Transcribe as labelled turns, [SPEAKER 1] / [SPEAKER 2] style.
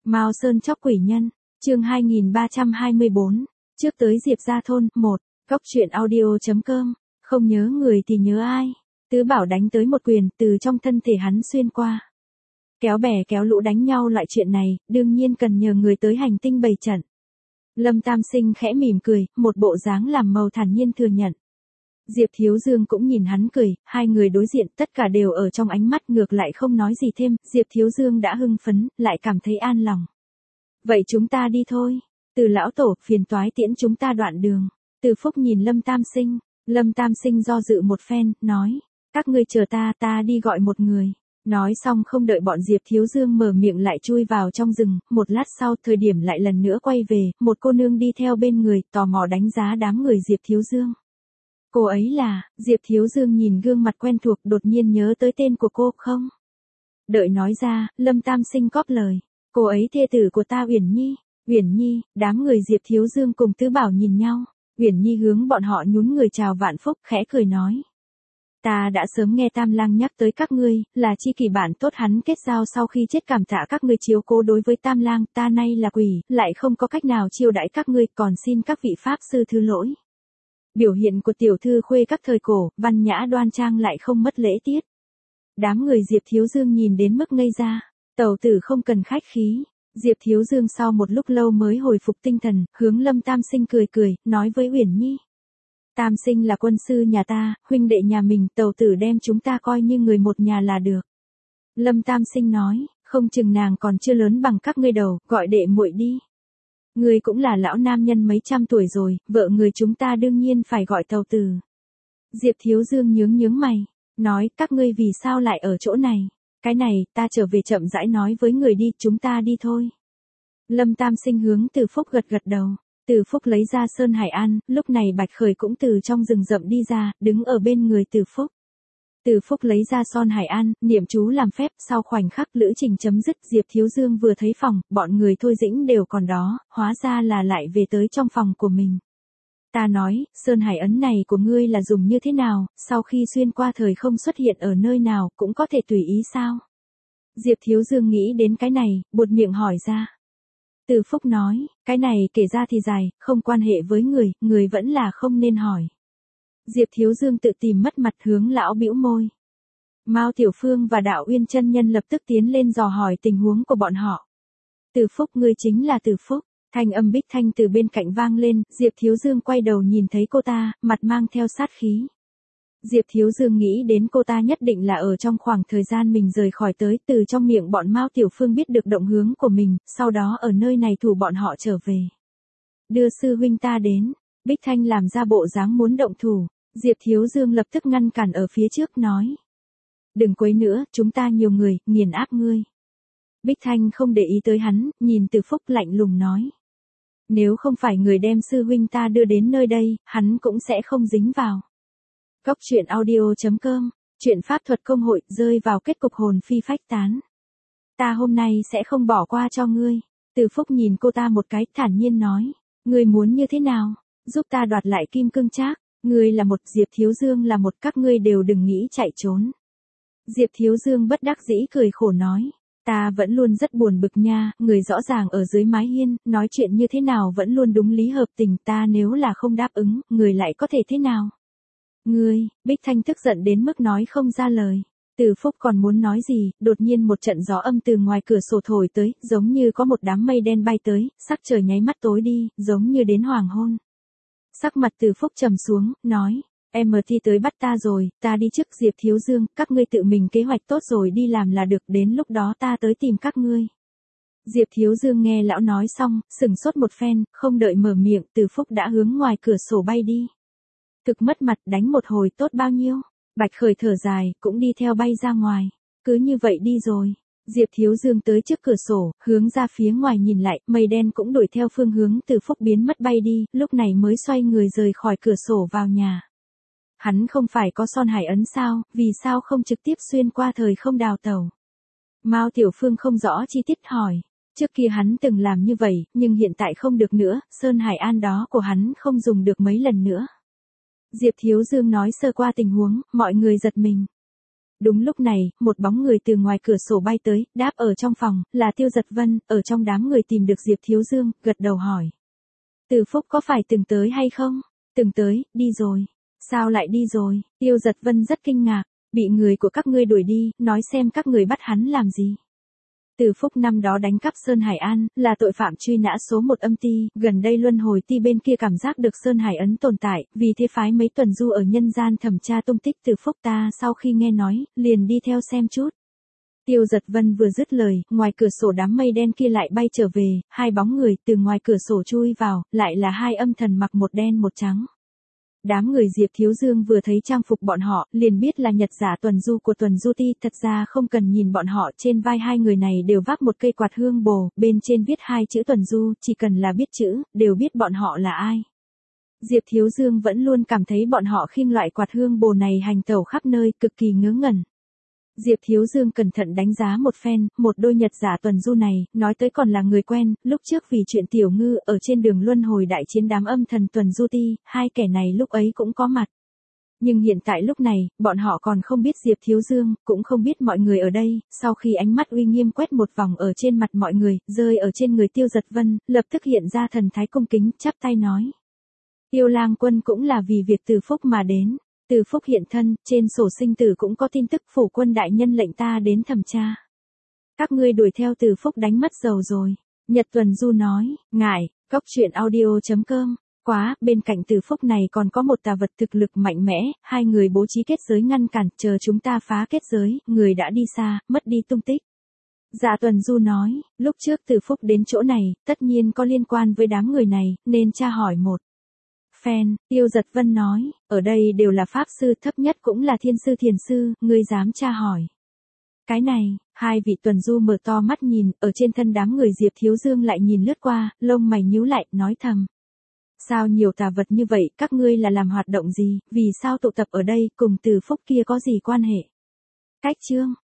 [SPEAKER 1] Mao Sơn chóc quỷ nhân, chương 2324, trước tới Diệp gia thôn, 1, góc truyện audio.com, không nhớ người thì nhớ ai. Tứ Bảo đánh tới một quyền, từ trong thân thể hắn xuyên qua. Kéo bè kéo lũ đánh nhau loại chuyện này, đương nhiên cần nhờ người tới hành tinh bày trận. Lâm Tam Sinh khẽ mỉm cười, một bộ dáng làm màu thản nhiên thừa nhận. Diệp Thiếu Dương cũng nhìn hắn cười, hai người đối diện tất cả đều ở trong ánh mắt ngược lại không nói gì thêm, Diệp Thiếu Dương đã hưng phấn, lại cảm thấy an lòng. Vậy chúng ta đi thôi. Từ lão tổ, phiền toái tiễn chúng ta đoạn đường. Từ Phúc nhìn Lâm Tam Sinh do dự một phen, nói, các ngươi chờ ta đi gọi một người. Nói xong không đợi bọn Diệp Thiếu Dương mở miệng lại chui vào trong rừng, một lát sau thời điểm lại lần nữa quay về, một cô nương đi theo bên người, tò mò đánh giá đám người Diệp Thiếu Dương. Cô ấy là, Diệp Thiếu Dương nhìn gương mặt quen thuộc đột nhiên nhớ tới tên của cô không? Đợi nói ra, Lâm Tam Sinh cóp lời, cô ấy thê tử của ta Uyển Nhi, đám người Diệp Thiếu Dương cùng Tứ Bảo nhìn nhau, Uyển Nhi hướng bọn họ nhún người chào vạn phúc khẽ cười nói. Ta đã sớm nghe Tam Lang nhắc tới các ngươi, là chi kỷ bạn tốt hắn kết giao sau khi chết cảm tạ các ngươi chiếu cố đối với Tam Lang, ta nay là quỷ, lại không có cách nào chiêu đãi các ngươi, còn xin các vị pháp sư thứ lỗi. Biểu hiện của tiểu thư khuê các thời cổ, văn nhã đoan trang lại không mất lễ tiết. Đám người Diệp Thiếu Dương nhìn đến mức ngây ra, tẩu tử không cần khách khí. Diệp Thiếu Dương sau một lúc lâu mới hồi phục tinh thần, hướng Lâm Tam Sinh cười, nói với Uyển Nhi. Tam Sinh là quân sư nhà ta, huynh đệ nhà mình, tẩu tử đem chúng ta coi như người một nhà là được. Lâm Tam Sinh nói, không chừng nàng còn chưa lớn bằng các ngươi đầu, gọi đệ muội đi. Ngươi cũng là lão nam nhân mấy trăm tuổi rồi, vợ người chúng ta đương nhiên phải gọi tẩu tử. Diệp Thiếu Dương nhướng mày, nói các ngươi vì sao lại ở chỗ này, cái này, ta trở về chậm rãi nói với người đi, chúng ta đi thôi. Lâm Tam Sinh hướng Từ Phúc gật đầu. Từ Phúc lấy ra Sơn Hải An, lúc này Bạch Khởi cũng từ trong rừng rậm đi ra, đứng ở bên người Từ Phúc. Từ Phúc lấy ra Son Hải An, niệm chú làm phép, sau khoảnh khắc lữ trình chấm dứt, Diệp Thiếu Dương vừa thấy phòng, bọn người Thôi Dĩnh đều còn đó, hóa ra là lại về tới trong phòng của mình. Ta nói, Sơn Hải ấn này của ngươi là dùng như thế nào, sau khi xuyên qua thời không xuất hiện ở nơi nào, cũng có thể tùy ý sao? Diệp Thiếu Dương nghĩ đến cái này, buột miệng hỏi ra. Từ Phúc nói, cái này kể ra thì dài, không quan hệ với người vẫn là không nên hỏi. Diệp Thiếu Dương tự tìm mất mặt hướng lão bĩu môi. Mao Tiểu Phương và Đạo Uyên chân nhân lập tức tiến lên dò hỏi tình huống của bọn họ. Từ Phúc, ngươi chính là Từ Phúc. Thanh âm Bích Thanh từ bên cạnh vang lên, Diệp Thiếu Dương quay đầu nhìn thấy cô ta, mặt mang theo sát khí. Diệp Thiếu Dương nghĩ đến cô ta nhất định là ở trong khoảng thời gian mình rời khỏi tới, từ trong miệng bọn Mao Tiểu Phương biết được động hướng của mình, sau đó ở nơi này thủ bọn họ trở về. Đưa sư huynh ta đến, Bích Thanh làm ra bộ dáng muốn động thủ, Diệp Thiếu Dương lập tức ngăn cản ở phía trước nói. Đừng quấy nữa, chúng ta nhiều người, nghiền áp ngươi. Bích Thanh không để ý tới hắn, nhìn Từ Phúc lạnh lùng nói. Nếu không phải người đem sư huynh ta đưa đến nơi đây, hắn cũng sẽ không dính vào. Góc truyện audio.com, chuyện pháp thuật công hội rơi vào kết cục hồn phi phách tán. Ta hôm nay sẽ không bỏ qua cho ngươi. Từ Phúc nhìn cô ta một cái, thản nhiên nói. Ngươi muốn như thế nào? Giúp ta đoạt lại kim cương trác. Ngươi là một, Diệp Thiếu Dương là một, các ngươi đều đừng nghĩ chạy trốn. Diệp Thiếu Dương bất đắc dĩ cười khổ nói. Ta vẫn luôn rất buồn bực nha, người rõ ràng ở dưới mái hiên, nói chuyện như thế nào vẫn luôn đúng lý hợp tình, ta nếu là không đáp ứng, người lại có thể thế nào? Ngươi, Bích Thanh tức giận đến mức nói không ra lời. Từ Phúc còn muốn nói gì, đột nhiên một trận gió âm từ ngoài cửa sổ thổi tới, giống như có một đám mây đen bay tới, sắc trời nháy mắt tối đi, giống như đến hoàng hôn. Sắc mặt Từ Phúc trầm xuống, nói, MT tới bắt ta rồi, ta đi trước. Diệp Thiếu Dương, các ngươi tự mình kế hoạch tốt rồi đi làm là được, đến lúc đó ta tới tìm các ngươi. Diệp Thiếu Dương nghe lão nói xong, sửng sốt một phen, không đợi mở miệng, Từ Phúc đã hướng ngoài cửa sổ bay đi. Thực mất mặt, đánh một hồi tốt bao nhiêu. Bạch Khởi thở dài, cũng đi theo bay ra ngoài. Cứ như vậy đi rồi. Diệp Thiếu Dương tới trước cửa sổ, hướng ra phía ngoài nhìn lại, mây đen cũng đuổi theo phương hướng Từ Phúc biến mất bay đi, lúc này mới xoay người rời khỏi cửa sổ vào nhà. Hắn không phải có Son Hải ấn sao, vì sao không trực tiếp xuyên qua thời không đào tẩu? Mao Tiểu Phương không rõ chi tiết hỏi. Trước kia hắn từng làm như vậy, nhưng hiện tại không được nữa, Sơn Hải An đó của hắn không dùng được mấy lần nữa. Diệp Thiếu Dương nói sơ qua tình huống, mọi người giật mình. Đúng lúc này, một bóng người từ ngoài cửa sổ bay tới, đáp ở trong phòng, là Tiêu Giật Vân, ở trong đám người tìm được Diệp Thiếu Dương, gật đầu hỏi. Từ Phúc có phải từng tới hay không? Từng tới, đi rồi. Sao lại đi rồi? Tiêu Giật Vân rất kinh ngạc, bị người của các ngươi đuổi đi, nói xem các người bắt hắn làm gì. Từ Phúc năm đó đánh cắp Sơn Hải An, là tội phạm truy nã số 1 âm ty, gần đây luân hồi ty bên kia cảm giác được Sơn Hải ấn tồn tại, vì thế phái mấy tuần du ở nhân gian thẩm tra tung tích Từ Phúc ta sau khi nghe nói, liền đi theo xem chút. Tiêu Giật Vân vừa dứt lời, ngoài cửa sổ đám mây đen kia lại bay trở về, hai bóng người từ ngoài cửa sổ chui vào, lại là hai âm thần mặc một đen một trắng. Đám người Diệp Thiếu Dương vừa thấy trang phục bọn họ, liền biết là nhật giả tuần du của tuần du ti, thật ra không cần nhìn bọn họ, trên vai hai người này đều vác một cây quạt hương bồ, bên trên viết hai chữ tuần du, chỉ cần là biết chữ, đều biết bọn họ là ai. Diệp Thiếu Dương vẫn luôn cảm thấy bọn họ khiêng loại quạt hương bồ này hành tẩu khắp nơi, cực kỳ ngớ ngẩn. Diệp Thiếu Dương cẩn thận đánh giá một phen, một đôi nhật giả tuần du này, nói tới còn là người quen, lúc trước vì chuyện Tiểu Ngư ở trên đường luân hồi đại chiến đám âm thần tuần du ti, hai kẻ này lúc ấy cũng có mặt. Nhưng hiện tại lúc này, bọn họ còn không biết Diệp Thiếu Dương, cũng không biết mọi người ở đây, sau khi ánh mắt uy nghiêm quét một vòng ở trên mặt mọi người, rơi ở trên người Tiêu Giật Vân, lập tức hiện ra thần thái cung kính, chắp tay nói. Tiêu Lang Quân cũng là vì việc Từ Phúc mà đến. Từ Phúc hiện thân, trên sổ sinh tử cũng có tin tức phủ quân đại nhân lệnh ta đến thẩm tra. Các ngươi đuổi theo Từ Phúc đánh mất dầu rồi. Nhật Tuần Du nói, ngại, goctruyện.audio.com. Quá, bên cạnh Từ Phúc này còn có một tà vật thực lực mạnh mẽ, hai người bố trí kết giới ngăn cản, chờ chúng ta phá kết giới, người đã đi xa, mất đi tung tích. Dạ Tuần Du nói, lúc trước Từ Phúc đến chỗ này, tất nhiên có liên quan với đám người này, nên tra hỏi một. Phen, Tiêu Giật Vân nói, ở đây đều là pháp sư, thấp nhất cũng là thiên sư thiền sư, ngươi dám tra hỏi. Cái này, hai vị tuần du mở to mắt nhìn, ở trên thân đám người Diệp Thiếu Dương lại nhìn lướt qua, lông mày nhíu lại, nói thầm. Sao nhiều tà vật như vậy, các ngươi là làm hoạt động gì, vì sao tụ tập ở đây, cùng Từ Phúc kia có gì quan hệ? Cách chương.